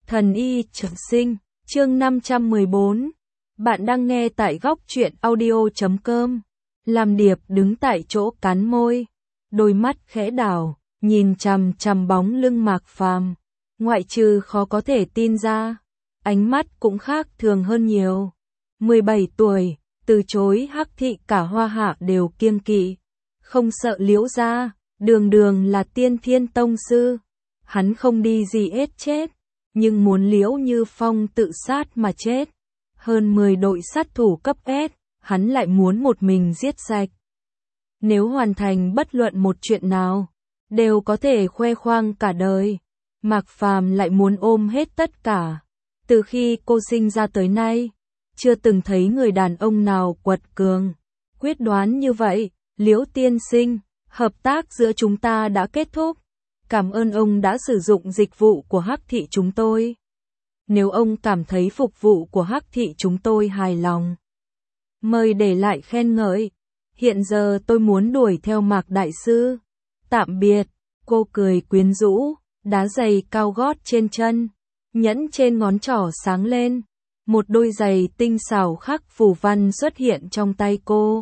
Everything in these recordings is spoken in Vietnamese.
Thần y trường sinh, chương 514. Bạn đang nghe tại góc truyện audio.com. Làm Điệp đứng tại chỗ cắn môi, đôi mắt khẽ đảo, nhìn chằm chằm bóng lưng Mạc Phàm. Ngoại trừ khó có thể tin ra, ánh mắt cũng khác thường hơn nhiều. 17 tuổi, từ chối Hắc thị cả Hoa Hạ đều kiêng kỵ, không sợ Liễu gia, đường đường là Tiên Thiên tông sư. Hắn không đi gì ết chết, nhưng muốn Liễu Như Phong tự sát mà chết. Hơn 10 đội sát thủ cấp S, hắn lại muốn một mình giết sạch. Nếu hoàn thành bất luận một chuyện nào, đều có thể khoe khoang cả đời. Mạc Phàm lại muốn ôm hết tất cả. Từ khi cô sinh ra tới nay, chưa từng thấy người đàn ông nào quật cường, quyết đoán như vậy. Liễu tiên sinh, hợp tác giữa chúng ta đã kết thúc. Cảm ơn ông đã sử dụng dịch vụ của Hắc thị chúng tôi. Nếu ông cảm thấy phục vụ của Hắc thị chúng tôi hài lòng, mời để lại khen ngợi. Hiện giờ tôi muốn đuổi theo Mạc đại sư. Tạm biệt. Cô cười quyến rũ, đá giày cao gót trên chân, nhẫn trên ngón trỏ sáng lên. Một đôi giày tinh xảo khắc phù văn xuất hiện trong tay cô.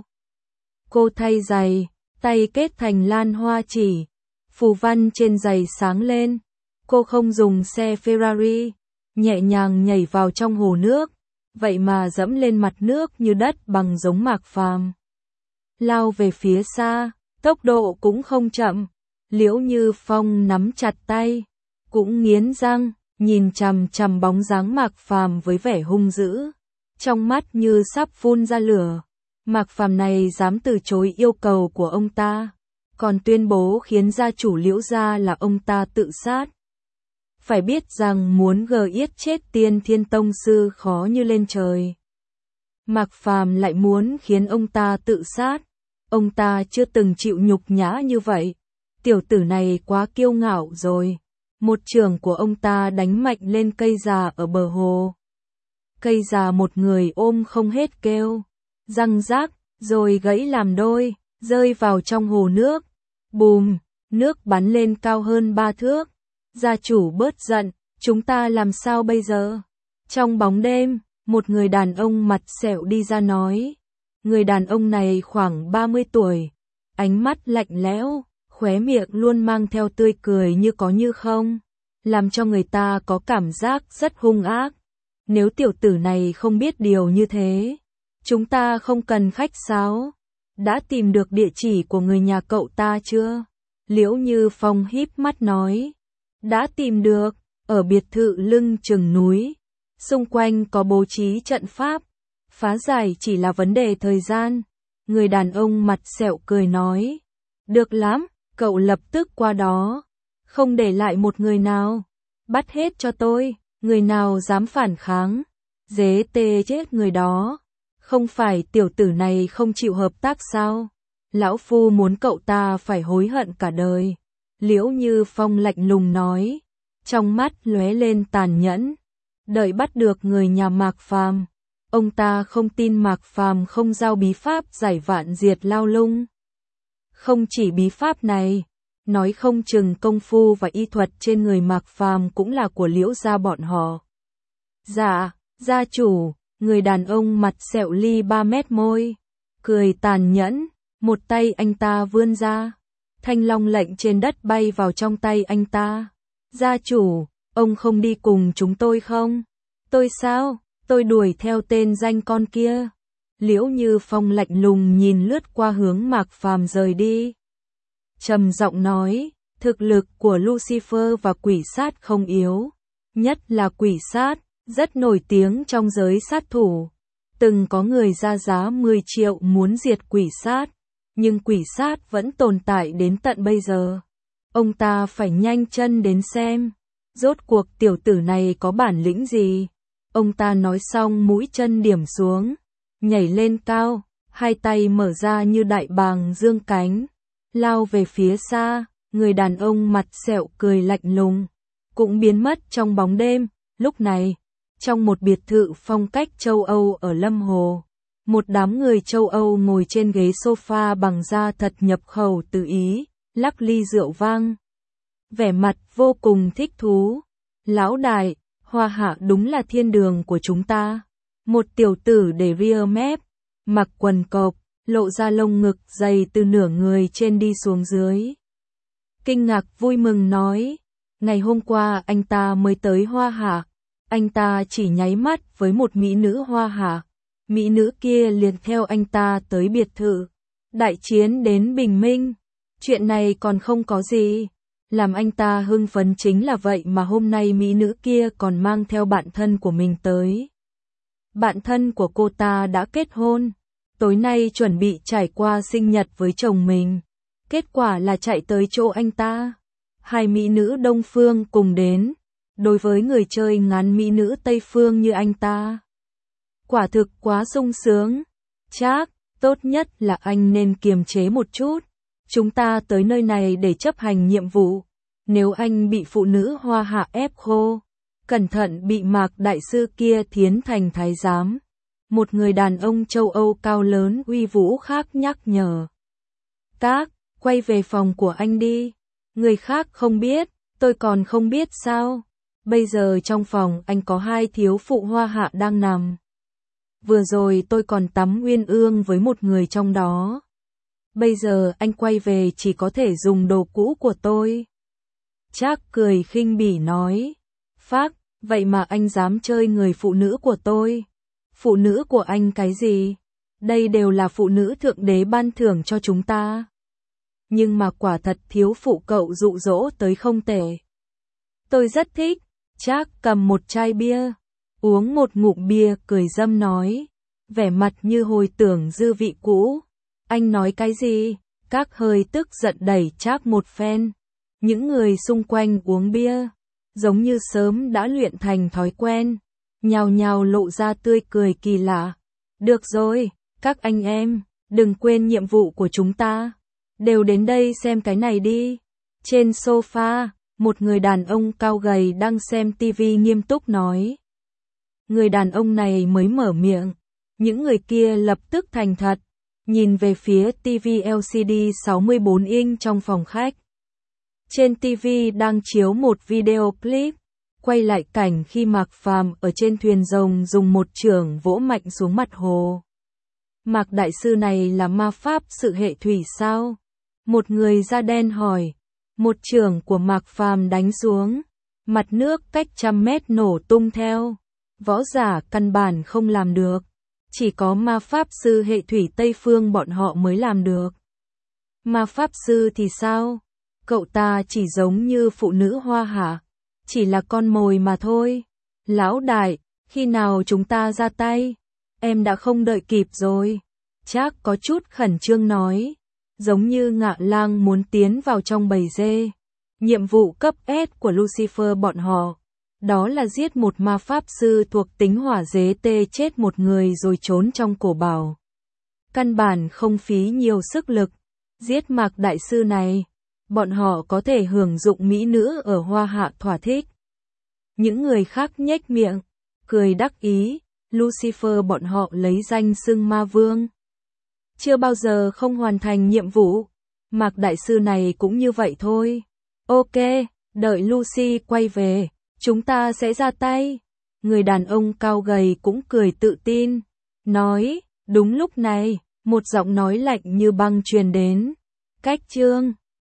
Cô thay giày, tay kết thành lan hoa chỉ. Phù văn trên giày sáng lên. Cô không dùng xe Ferrari, nhẹ nhàng nhảy vào trong hồ nước, vậy mà dẫm lên mặt nước như đất bằng giống Mạc Phàm. Lao về phía xa, tốc độ cũng không chậm. Liễu Như Phong nắm chặt tay, cũng nghiến răng, nhìn chằm chằm bóng dáng Mạc Phàm với vẻ hung dữ, trong mắt như sắp phun ra lửa. Mạc Phàm này dám từ chối yêu cầu của ông ta, còn tuyên bố khiến gia chủ Liễu gia là ông ta tự sát. Phải biết rằng muốn giết chết Tiên Thiên tông sư khó như lên trời. Mạc Phàm lại muốn khiến ông ta tự sát. Ông ta chưa từng chịu nhục nhã như vậy. Tiểu tử này quá kiêu ngạo rồi. Một chưởng của ông ta đánh mạnh lên cây già ở bờ hồ. Cây già một người ôm không hết kêu, răng rác, rồi gãy làm đôi, rơi vào trong hồ nước. Bùm, nước bắn lên cao hơn 3 thước. Gia chủ bớt giận, chúng ta làm sao bây giờ? Trong bóng đêm, một người đàn ông mặt sẹo đi ra nói. Người đàn ông này khoảng 30 tuổi, ánh mắt lạnh lẽo, khóe miệng luôn mang theo tươi cười như có như không, làm cho người ta có cảm giác rất hung ác. Nếu tiểu tử này không biết điều như thế, chúng ta không cần khách sáo. Đã tìm được địa chỉ của người nhà cậu ta chưa? Liễu Như Phong híp mắt nói. Đã tìm được, ở biệt thự lưng chừng núi. Xung quanh có bố trí trận pháp, phá giải chỉ là vấn đề thời gian. Người đàn ông mặt sẹo cười nói. Được lắm, cậu lập tức qua đó. Không để lại một người nào. Bắt hết cho tôi, người nào dám phản kháng, dế tê chết người đó. Không phải tiểu tử này không chịu hợp tác sao? Lão Phu muốn cậu ta phải hối hận cả đời. Liễu Như Phong lạnh lùng nói, trong mắt lóe lên tàn nhẫn. Đợi bắt được người nhà Mạc Phàm, ông ta không tin Mạc Phàm không giao bí pháp giải vạn diệt lao lung. Không chỉ bí pháp này, nói không chừng công phu và y thuật trên người Mạc Phàm cũng là của Liễu gia bọn họ. Dạ, gia chủ. Người đàn ông mặt sẹo ly 3 mét môi, cười tàn nhẫn, một tay anh ta vươn ra. Thanh long lệnh trên đất bay vào trong tay anh ta. Gia chủ, ông không đi cùng chúng tôi không? Tôi sao? Tôi đuổi theo tên danh con kia. Liễu Như Phong lạnh lùng nhìn lướt qua hướng Mạc Phàm rời đi. Trầm giọng nói, thực lực của Lucifer và quỷ sát không yếu, nhất là quỷ sát, rất nổi tiếng trong giới sát thủ. Từng có người ra giá 10 triệu muốn diệt quỷ sát, nhưng quỷ sát vẫn tồn tại đến tận bây giờ. Ông ta phải nhanh chân đến xem, rốt cuộc tiểu tử này có bản lĩnh gì. Ông ta nói xong mũi chân điểm xuống, nhảy lên cao, hai tay mở ra như đại bàng dương cánh, lao về phía xa. Người đàn ông mặt sẹo cười lạnh lùng, cũng biến mất trong bóng đêm. Lúc này, trong một biệt thự phong cách châu Âu ở Lâm Hồ, một đám người châu Âu ngồi trên ghế sofa bằng da thật nhập khẩu từ Ý, lắc ly rượu vang. Vẻ mặt vô cùng thích thú. Lão đại, Hoa Hạ đúng là thiên đường của chúng ta. Một tiểu tử để ria mép, mặc quần cộc, lộ ra lông ngực dày từ nửa người trên đi xuống dưới. Kinh ngạc vui mừng nói, ngày hôm qua anh ta mới tới Hoa Hạ. Anh ta chỉ nháy mắt với một mỹ nữ Hoa Hạ. Mỹ nữ kia liền theo anh ta tới biệt thự. Đại chiến đến bình minh. Chuyện này còn không có gì. Làm anh ta hưng phấn chính là vậy mà hôm nay mỹ nữ kia còn mang theo bạn thân của mình tới. Bạn thân của cô ta đã kết hôn. Tối nay chuẩn bị trải qua sinh nhật với chồng mình. Kết quả là chạy tới chỗ anh ta. Hai mỹ nữ Đông Phương cùng đến. Đối với người chơi ngắn mỹ nữ Tây Phương như anh ta, quả thực quá sung sướng. Trác, tốt nhất là anh nên kiềm chế một chút. Chúng ta tới nơi này để chấp hành nhiệm vụ. Nếu anh bị phụ nữ Hoa Hạ ép khô, cẩn thận bị Mạc đại sư kia thiến thành thái giám. Một người đàn ông châu Âu cao lớn uy vũ khác nhắc nhở. Các, quay về phòng của anh đi. Người khác không biết, tôi còn không biết sao. Bây giờ trong phòng anh có hai thiếu phụ Hoa Hạ đang nằm. Vừa rồi tôi còn tắm uyên ương với một người trong đó. Bây giờ anh quay về chỉ có thể dùng đồ cũ của tôi. Trác cười khinh bỉ nói. Phác, vậy mà anh dám chơi người phụ nữ của tôi. Phụ nữ của anh cái gì? Đây đều là phụ nữ thượng đế ban thưởng cho chúng ta. Nhưng mà quả thật thiếu phụ cậu dụ dỗ tới không tệ. Tôi rất thích. Trác cầm một chai bia, uống một ngụm bia cười dâm nói, vẻ mặt như hồi tưởng dư vị cũ. Anh nói cái gì? Các hơi tức giận đẩy Trác một phen. Những người xung quanh uống bia, giống như sớm đã luyện thành thói quen, nhào nhào lộ ra tươi cười kỳ lạ. Được rồi, các anh em, đừng quên nhiệm vụ của chúng ta. Đều đến đây xem cái này đi. Trên sofa, một người đàn ông cao gầy đang xem tivi nghiêm túc nói. Người đàn ông này mới mở miệng, những người kia lập tức thành thật, nhìn về phía tivi LCD 64 inch trong phòng khách. Trên tivi đang chiếu một video clip, quay lại cảnh khi Mạc Phàm ở trên thuyền rồng dùng một chưởng vỗ mạnh xuống mặt hồ. Mạc đại sư này là ma pháp sự hệ thủy sao? Một người da đen hỏi. Một chưởng của Mạc Phàm đánh xuống, mặt nước cách 100 mét nổ tung theo. Võ giả căn bản không làm được, chỉ có ma pháp sư hệ thủy Tây Phương bọn họ mới làm được. Ma pháp sư thì sao? Cậu ta chỉ giống như phụ nữ Hoa Hạ, chỉ là con mồi mà thôi. Lão đại, khi nào chúng ta ra tay? Em đã không đợi kịp rồi. Trác có chút khẩn trương nói. Giống như Ngạ Lang muốn tiến vào trong bầy dê. Nhiệm vụ cấp S của Lucifer bọn họ, đó là giết một ma pháp sư thuộc tính hỏa dế tê chết một người rồi trốn trong cổ bảo. Căn bản không phí nhiều sức lực. Giết Mạc đại sư này, bọn họ có thể hưởng dụng mỹ nữ ở Hoa Hạ thỏa thích. Những người khác nhếch miệng, cười đắc ý, Lucifer bọn họ lấy danh xưng ma vương. Chưa bao giờ không hoàn thành nhiệm vụ. Mạc đại sư này cũng như vậy thôi. Ok, đợi Lucy quay về, chúng ta sẽ ra tay. Người đàn ông cao gầy cũng cười tự tin, nói, đúng lúc này, một giọng nói lạnh như băng truyền đến. Cách chương